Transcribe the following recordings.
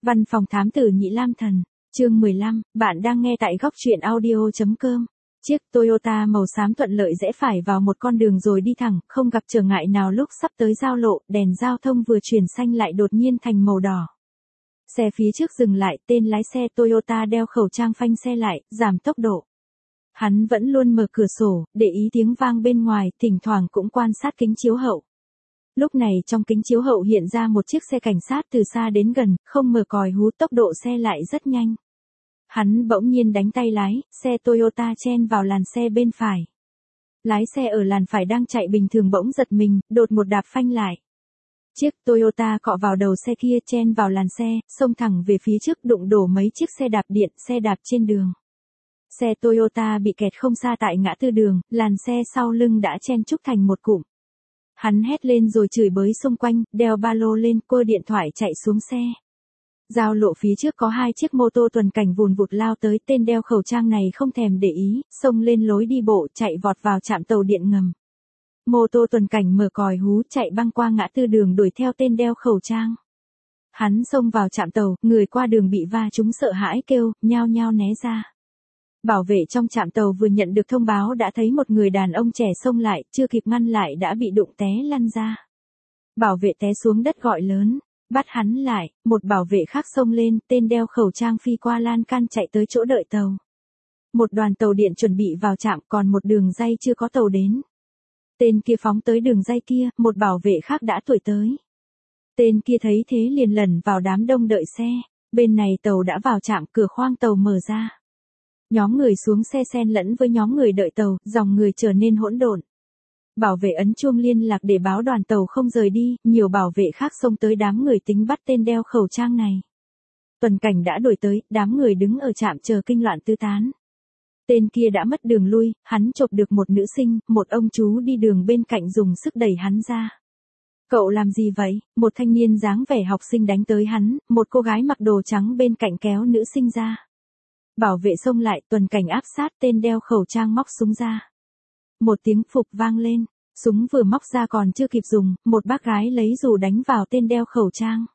Văn phòng thám tử Nhị Lam Thần, chương 15, bạn đang nghe tại góc truyện audio.com. Chiếc Toyota màu xám thuận lợi rẽ phải vào một con đường rồi đi thẳng, không gặp trở ngại nào lúc sắp tới giao lộ, đèn giao thông vừa chuyển xanh lại đột nhiên thành màu đỏ. Xe phía trước dừng lại, tên lái xe Toyota đeo khẩu trang phanh xe lại, giảm tốc độ. Hắn vẫn luôn mở cửa sổ, để ý tiếng vang bên ngoài, thỉnh thoảng cũng quan sát kính chiếu hậu. Lúc này trong kính chiếu hậu hiện ra một chiếc xe cảnh sát từ xa đến gần, không mở còi hú, tốc độ xe lại rất nhanh. Hắn bỗng nhiên đánh tay lái, xe Toyota chen vào làn xe bên phải. Lái xe ở làn phải đang chạy bình thường bỗng giật mình, đột một đạp phanh lại. Chiếc Toyota cọ vào đầu xe kia chen vào làn xe, xông thẳng về phía trước đụng đổ mấy chiếc xe đạp điện, xe đạp trên đường. Xe Toyota bị kẹt không xa tại ngã tư đường, làn xe sau lưng đã chen chúc thành một cụm. Hắn hét lên rồi chửi bới xung quanh, đeo ba lô lên, quơ điện thoại chạy xuống xe. Giao lộ phía trước có hai chiếc mô tô tuần cảnh vùn vụt lao tới, tên đeo khẩu trang này không thèm để ý, xông lên lối đi bộ, chạy vọt vào trạm tàu điện ngầm. Mô tô tuần cảnh mở còi hú, chạy băng qua ngã tư đường đuổi theo tên đeo khẩu trang. Hắn xông vào trạm tàu, người qua đường bị va trúng sợ hãi kêu, nhao nhao né ra. Bảo vệ trong trạm tàu vừa nhận được thông báo đã thấy một người đàn ông trẻ xông lại, chưa kịp ngăn lại đã bị đụng té lăn ra. Bảo vệ té xuống đất gọi lớn, bắt hắn lại, một bảo vệ khác xông lên, tên đeo khẩu trang phi qua lan can chạy tới chỗ đợi tàu. Một đoàn tàu điện chuẩn bị vào trạm, còn một đường ray chưa có tàu đến. Tên kia phóng tới đường ray kia, một bảo vệ khác đã đuổi tới. Tên kia thấy thế liền lẩn vào đám đông đợi xe, bên này tàu đã vào trạm, cửa khoang tàu mở ra. Nhóm người xuống xe xen lẫn với nhóm người đợi tàu, dòng người trở nên hỗn độn. Bảo vệ ấn chuông liên lạc để báo đoàn tàu không rời đi, nhiều bảo vệ khác xông tới đám người tính bắt tên đeo khẩu trang này. Tuần cảnh đã đuổi tới, đám người đứng ở trạm chờ kinh loạn tứ tán. Tên kia đã mất đường lui, hắn chộp được một nữ sinh, một ông chú đi đường bên cạnh dùng sức đẩy hắn ra. Cậu làm gì vậy? Một thanh niên dáng vẻ học sinh đánh tới hắn, một cô gái mặc đồ trắng bên cạnh kéo nữ sinh ra. Bảo vệ xông lại, tuần cảnh áp sát, tên đeo khẩu trang móc súng ra. Một tiếng phụp vang lên, súng vừa móc ra còn chưa kịp dùng, một bác gái lấy dù đánh vào tên đeo khẩu trang.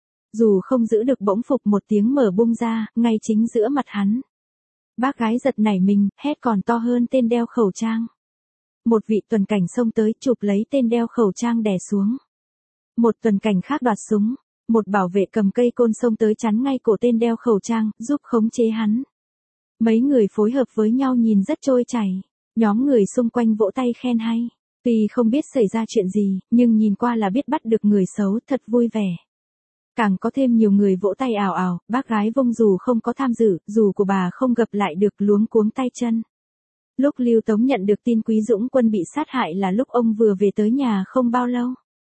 Dù không giữ được bỗng phụp một tiếng mở bung ra, ngay chính giữa mặt hắn. Bác gái giật nảy mình, hét còn to hơn tên đeo khẩu trang. Một vị tuần cảnh xông tới chụp lấy tên đeo khẩu trang đè xuống. Một tuần cảnh khác đoạt súng, một bảo vệ cầm cây côn xông tới chắn ngay cổ tên đeo khẩu trang, giúp khống chế hắn. Mấy người phối hợp với nhau nhìn rất trôi chảy, nhóm người xung quanh vỗ tay khen hay. Tuy không biết xảy ra chuyện gì, nhưng nhìn qua là biết bắt được người xấu, thật vui vẻ. Càng có thêm nhiều người vỗ tay ào ào, bác gái vông dù không có tham dự, dù của bà không gặp lại được luống cuống tay chân. Lúc Lưu Tống nhận được tin Quý Dũng Quân bị sát hại là lúc ông vừa về tới nhà không bao lâu.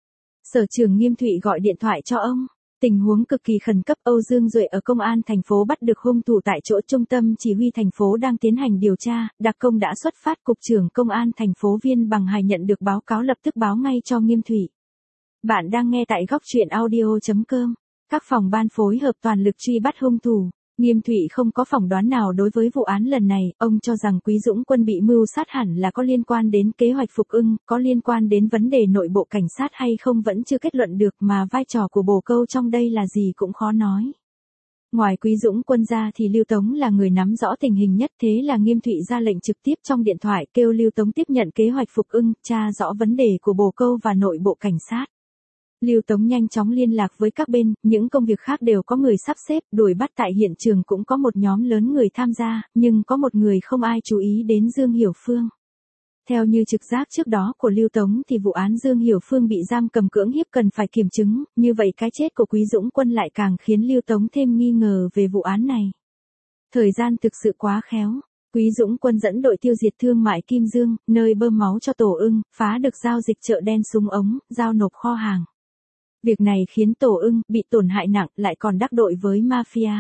Sở trưởng Nghiêm Thụy gọi điện thoại cho ông. Tình huống cực kỳ khẩn cấp, Âu Dương Duệ ở công an thành phố bắt được hung thủ tại chỗ, trung tâm chỉ huy thành phố đang tiến hành điều tra, đặc công đã xuất phát, cục trưởng công an thành phố Viên Bằng Hải nhận được báo cáo lập tức báo ngay cho Nghiêm Thụy. Bạn đang nghe tại góc truyện audio.com. Các phòng ban phối hợp toàn lực truy bắt hung thủ. Nghiêm Thụy không có phỏng đoán nào đối với vụ án lần này, ông cho rằng Quý Dũng Quân bị mưu sát hẳn là có liên quan đến kế hoạch Phục Ưng, có liên quan đến vấn đề nội bộ cảnh sát hay không vẫn chưa kết luận được, mà vai trò của bồ câu trong đây là gì cũng khó nói. Ngoài Quý Dũng Quân ra thì Lưu Tống là người nắm rõ tình hình nhất, thế là Nghiêm Thụy ra lệnh trực tiếp trong điện thoại kêu Lưu Tống tiếp nhận kế hoạch Phục Ưng, tra rõ vấn đề của bồ câu và nội bộ cảnh sát. Lưu Tống nhanh chóng liên lạc với các bên, những công việc khác đều có người sắp xếp, đuổi bắt tại hiện trường cũng có một nhóm lớn người tham gia, nhưng có một người không ai chú ý đến Dương Hiểu Phương. Theo như trực giác trước đó của Lưu Tống thì vụ án Dương Hiểu Phương bị giam cầm cưỡng hiếp cần phải kiểm chứng, như vậy cái chết của Quý Dũng Quân lại càng khiến Lưu Tống thêm nghi ngờ về vụ án này. Thời gian thực sự quá khéo. Quý Dũng Quân dẫn đội tiêu diệt thương mại Kim Dương, nơi bơm máu cho Tổ Ưng, phá được giao dịch chợ đen súng ống, giao nộp kho hàng. Việc này khiến Tổ Ưng bị tổn hại nặng, lại còn đắc đội với mafia.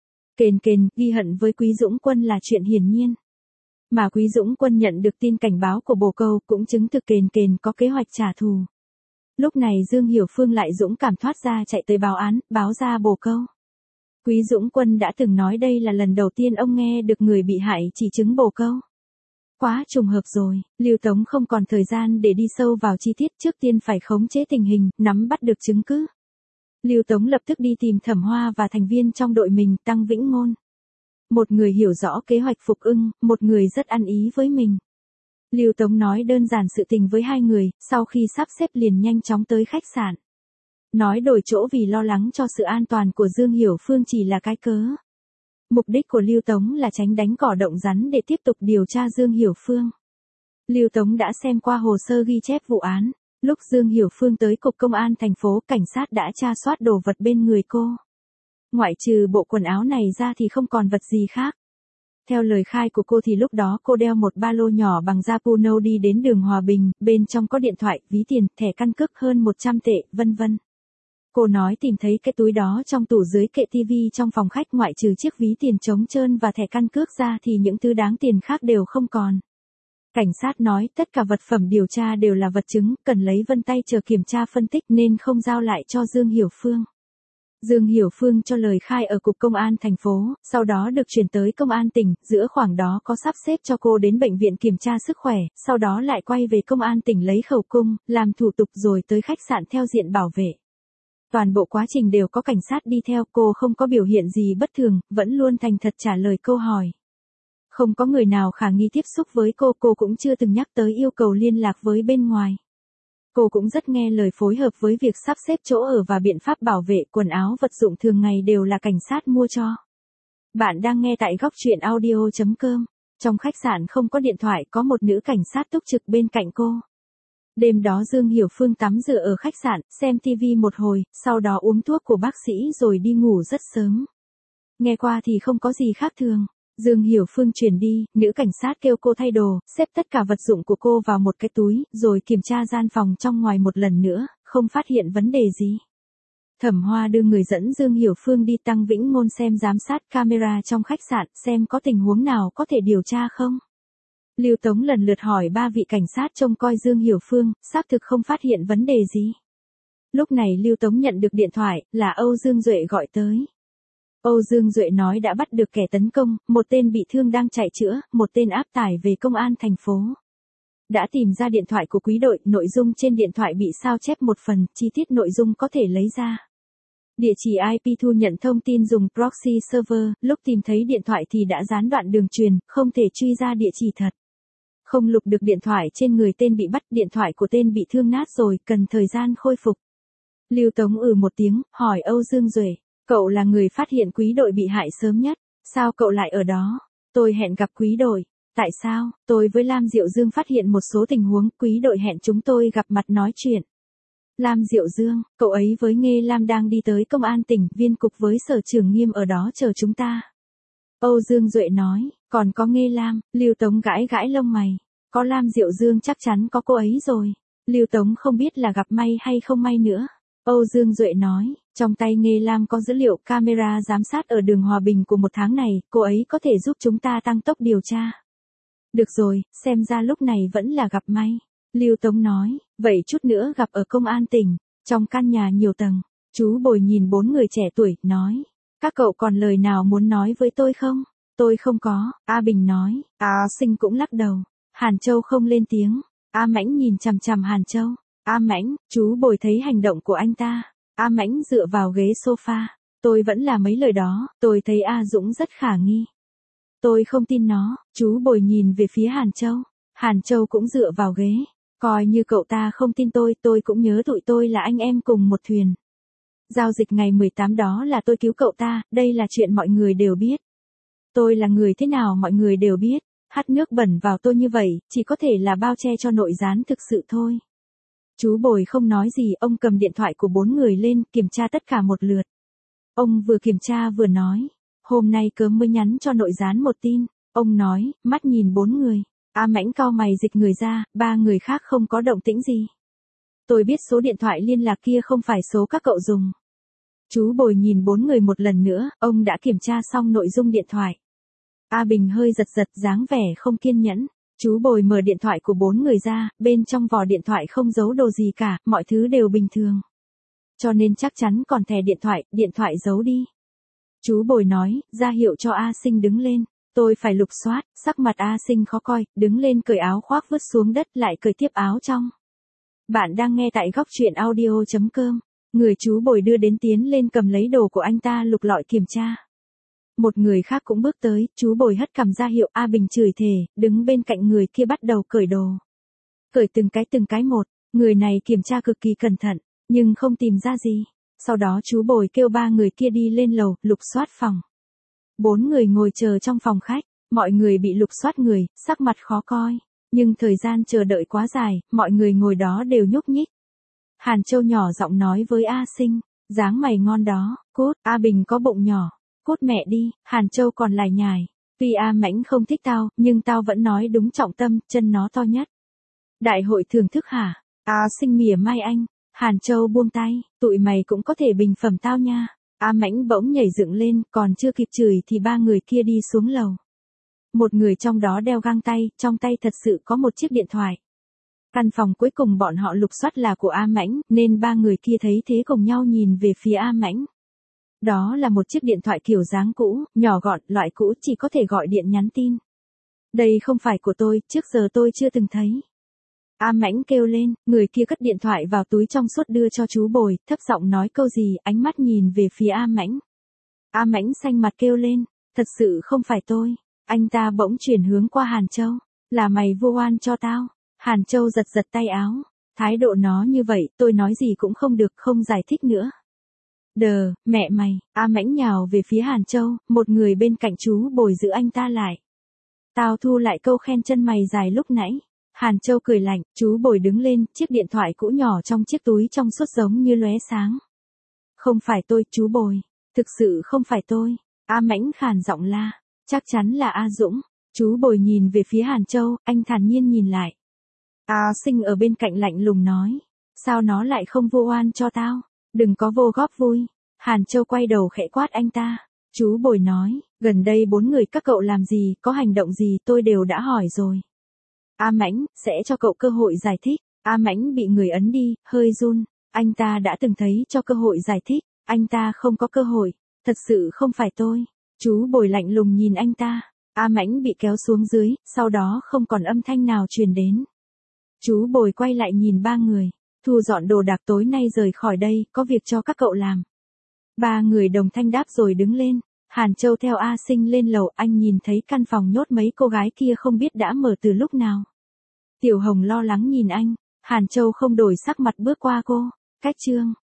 Kền ghi hận với Quý Dũng Quân là chuyện hiển nhiên. Mà Quý Dũng Quân nhận được tin cảnh báo của bồ câu cũng chứng thực kền có kế hoạch trả thù. Lúc này Dương Hiểu Phương lại dũng cảm thoát ra chạy tới báo án, báo ra bồ câu. Quý Dũng Quân đã từng nói đây là lần đầu tiên ông nghe được người bị hại chỉ chứng bồ câu. Quá trùng hợp rồi, Lưu Tống không còn thời gian để đi sâu vào chi tiết, trước tiên phải khống chế tình hình, nắm bắt được chứng cứ. Lưu Tống lập tức đi tìm Thẩm Hoa và thành viên trong đội mình, Tăng Vĩnh Ngôn. Một người hiểu rõ kế hoạch phục ưng, một người rất ăn ý với mình. Lưu Tống nói đơn giản sự tình với hai người, sau khi sắp xếp liền nhanh chóng tới khách sạn. Nói đổi chỗ vì lo lắng cho sự an toàn của Dương Hiểu Phương chỉ là cái cớ. Mục đích của Lưu Tống là tránh đánh cỏ động rắn để tiếp tục điều tra Dương Hiểu Phương. Lưu Tống đã xem qua hồ sơ ghi chép vụ án. Lúc Dương Hiểu Phương tới cục công an thành phố, cảnh sát đã tra soát đồ vật bên người cô. Ngoại trừ bộ quần áo này ra thì không còn vật gì khác. Theo lời khai của cô thì lúc đó cô đeo một ba lô nhỏ bằng da puno đi đến đường Hòa Bình, bên trong có điện thoại, ví tiền, thẻ căn cước hơn 100 tệ, vân vân. Cô nói tìm thấy cái túi đó trong tủ dưới kệ tivi trong phòng khách, ngoại trừ chiếc ví tiền trống trơn và thẻ căn cước ra thì những thứ đáng tiền khác đều không còn. Cảnh sát nói tất cả vật phẩm điều tra đều là vật chứng, cần lấy vân tay chờ kiểm tra phân tích nên không giao lại cho Dương Hiểu Phương. Dương Hiểu Phương cho lời khai ở cục công an thành phố, sau đó được chuyển tới công an tỉnh, giữa khoảng đó có sắp xếp cho cô đến bệnh viện kiểm tra sức khỏe, sau đó lại quay về công an tỉnh lấy khẩu cung, làm thủ tục rồi tới khách sạn theo diện bảo vệ. Toàn bộ quá trình đều có cảnh sát đi theo, cô không có biểu hiện gì bất thường, vẫn luôn thành thật trả lời câu hỏi. Không có người nào khả nghi tiếp xúc với cô cũng chưa từng nhắc tới yêu cầu liên lạc với bên ngoài. Cô cũng rất nghe lời, phối hợp với việc sắp xếp chỗ ở và biện pháp bảo vệ, quần áo vật dụng thường ngày đều là cảnh sát mua cho. Bạn đang nghe tại góc truyện audio.com. Trong khách sạn không có điện thoại, có một nữ cảnh sát túc trực bên cạnh cô. Đêm đó Dương Hiểu Phương tắm rửa ở khách sạn, xem TV một hồi, sau đó uống thuốc của bác sĩ rồi đi ngủ rất sớm. Nghe qua thì không có gì khác thường. Dương Hiểu Phương chuyển đi, nữ cảnh sát kêu cô thay đồ, xếp tất cả vật dụng của cô vào một cái túi, rồi kiểm tra gian phòng trong ngoài một lần nữa, không phát hiện vấn đề gì. Thẩm Hoa đưa người dẫn Dương Hiểu Phương đi, Tăng Vĩnh Ngôn xem giám sát camera trong khách sạn, xem có tình huống nào có thể điều tra không. Lưu Tống lần lượt hỏi ba vị cảnh sát trông coi Dương Hiểu Phương, xác thực không phát hiện vấn đề gì. Lúc này Lưu Tống nhận được điện thoại, là Âu Dương Duệ gọi tới. Âu Dương Duệ nói đã bắt được kẻ tấn công, một tên bị thương đang chạy chữa, một tên áp tải về công an thành phố. Đã tìm ra điện thoại của quý đội, nội dung trên điện thoại bị sao chép một phần, chi tiết nội dung có thể lấy ra. Địa chỉ IP thu nhận thông tin dùng proxy server, lúc tìm thấy điện thoại thì đã gián đoạn đường truyền, không thể truy ra địa chỉ thật. Không lục được điện thoại trên người tên bị bắt, điện thoại của tên bị thương nát rồi, cần thời gian khôi phục. Lưu Tống một tiếng, hỏi Âu Dương Duệ. Cậu là người phát hiện quý đội bị hại sớm nhất, sao cậu lại ở đó? Tôi hẹn gặp quý đội. Tại sao? Tôi với Lam Diệu Dương phát hiện một số tình huống, quý đội hẹn chúng tôi gặp mặt nói chuyện. Lam Diệu Dương, cậu ấy với Nghê Lam đang đi tới công an tỉnh, viên cục với Sở Trưởng Nghiêm ở đó chờ chúng ta. Âu Dương Duệ nói, còn có Nghê Lam, Lưu Tống gãi gãi lông mày. Có Lam Diệu Dương chắc chắn có cô ấy rồi. Lưu Tống không biết là gặp may hay không may nữa. Âu Dương Duệ nói, trong tay Nghê Lam có dữ liệu camera giám sát ở đường Hòa Bình của một tháng này, cô ấy có thể giúp chúng ta tăng tốc điều tra. Được rồi, xem ra lúc này vẫn là gặp may. Lưu Tống nói, vậy chút nữa gặp ở công an tỉnh, trong căn nhà nhiều tầng. Chú Bồi nhìn bốn người trẻ tuổi, nói, các cậu còn lời nào muốn nói với tôi không? Tôi không có, A Bình nói, A Sinh cũng lắc đầu. Hàn Châu không lên tiếng, A Mãnh nhìn chằm chằm Hàn Châu. A Mãnh, chú Bồi thấy hành động của anh ta. A Mãnh dựa vào ghế sofa. Tôi vẫn là mấy lời đó, tôi thấy A Dũng rất khả nghi. Tôi không tin nó, chú Bồi nhìn về phía Hàn Châu. Hàn Châu cũng dựa vào ghế. Coi như cậu ta không tin tôi cũng nhớ tụi tôi là anh em cùng một thuyền. Giao dịch ngày 18 đó là tôi cứu cậu ta, đây là chuyện mọi người đều biết. Tôi là người thế nào mọi người đều biết. Hắt nước bẩn vào tôi như vậy, chỉ có thể là bao che cho nội gián thực sự thôi. Chú Bồi không nói gì, ông cầm điện thoại của bốn người lên, kiểm tra tất cả một lượt. Ông vừa kiểm tra vừa nói, hôm nay Cớm mới nhắn cho nội gián một tin. Ông nói, mắt nhìn bốn người. A Mãnh cau mày dịch người ra, ba người khác không có động tĩnh gì. Tôi biết số điện thoại liên lạc kia không phải số các cậu dùng. Chú Bồi nhìn bốn người một lần nữa, ông đã kiểm tra xong nội dung điện thoại. A Bình hơi giật giật, dáng vẻ không kiên nhẫn. Chú Bồi mở điện thoại của bốn người ra, bên trong vỏ điện thoại không giấu đồ gì cả, mọi thứ đều bình thường. Cho nên chắc chắn còn thẻ điện thoại giấu đi. Chú Bồi nói, ra hiệu cho A Sinh đứng lên. Tôi phải lục soát, sắc mặt A Sinh khó coi, đứng lên cởi áo khoác vứt xuống đất lại cởi tiếp áo trong. Bạn đang nghe tại góc truyện audio.com. Người chú Bồi đưa đến tiến lên cầm lấy đồ của anh ta lục lọi kiểm tra. Một người khác cũng bước tới, chú Bồi hất cằm ra hiệu A Bình chửi thề, đứng bên cạnh người kia bắt đầu cởi đồ. Cởi từng cái một, người này kiểm tra cực kỳ cẩn thận, nhưng không tìm ra gì. Sau đó chú Bồi kêu 3 người kia đi lên lầu, lục soát phòng. 4 người ngồi chờ trong phòng khách, mọi người bị lục soát người, sắc mặt khó coi. Nhưng thời gian chờ đợi quá dài, mọi người ngồi đó đều nhúc nhích. Hàn Châu nhỏ giọng nói với A Sinh, dáng mày ngon đó, cút, A Bình có bụng nhỏ, cút mẹ đi, Hàn Châu còn lải nhải. Tuy A Mãnh không thích tao, nhưng tao vẫn nói đúng trọng tâm, chân nó to nhất. Đại hội thưởng thức hả? A Sinh mỉa mai anh. Hàn Châu buông tay, tụi mày cũng có thể bình phẩm tao nha. A Mãnh bỗng nhảy dựng lên, còn chưa kịp chửi thì 3 người kia đi xuống lầu. Một người trong đó đeo găng tay, trong tay thật sự có một chiếc điện thoại. Căn phòng cuối cùng bọn họ lục soát là của A Mãnh, nên 3 người kia thấy thế cùng nhau nhìn về phía A Mãnh. Đó là một chiếc điện thoại kiểu dáng cũ, nhỏ gọn, loại cũ chỉ có thể gọi điện nhắn tin. Đây không phải của tôi, trước giờ tôi chưa từng thấy. A Mãnh kêu lên, người kia cất điện thoại vào túi trong suốt đưa cho chú Bồi, thấp giọng nói câu gì, ánh mắt nhìn về phía A Mãnh. A Mãnh xanh mặt kêu lên, thật sự không phải tôi. Anh ta bỗng chuyển hướng qua Hàn Châu, là mày vu oan cho tao. Hàn Châu giật giật tay áo, thái độ nó như vậy, tôi nói gì cũng không được, không giải thích nữa. Đờ, mẹ mày, A Mãnh nhào về phía Hàn Châu, một người bên cạnh chú Bồi giữ anh ta lại. Tao thu lại câu khen chân mày dài lúc nãy. Hàn Châu cười lạnh, chú Bồi đứng lên, chiếc điện thoại cũ nhỏ trong chiếc túi trong suốt giống như lóe sáng. Không phải tôi, chú Bồi, thực sự không phải tôi. A Mãnh khàn giọng la, chắc chắn là A Dũng. Chú Bồi nhìn về phía Hàn Châu, anh thản nhiên nhìn lại. A Sinh ở bên cạnh lạnh lùng nói, sao nó lại không vu oan cho tao, đừng có vô góp vui. Hàn Châu quay đầu khẽ quát anh ta. Chú Bồi nói, gần đây 4 người các cậu làm gì, có hành động gì tôi đều đã hỏi rồi. A Mãnh, sẽ cho cậu cơ hội giải thích. A Mãnh bị người ấn đi, hơi run. Anh ta đã từng thấy cho cơ hội giải thích. Anh ta không có cơ hội. Thật sự không phải tôi. Chú Bồi lạnh lùng nhìn anh ta. A Mãnh bị kéo xuống dưới, sau đó không còn âm thanh nào truyền đến. Chú Bồi quay lại nhìn 3 người. Thu dọn đồ đạc tối nay rời khỏi đây, có việc cho các cậu làm. 3 người đồng thanh đáp rồi đứng lên. Hàn Châu theo A Sinh lên lầu, anh nhìn thấy căn phòng nhốt mấy cô gái kia không biết đã mở từ lúc nào. Tiểu Hồng lo lắng nhìn anh, Hàn Châu không đổi sắc mặt bước qua cô. Cách chương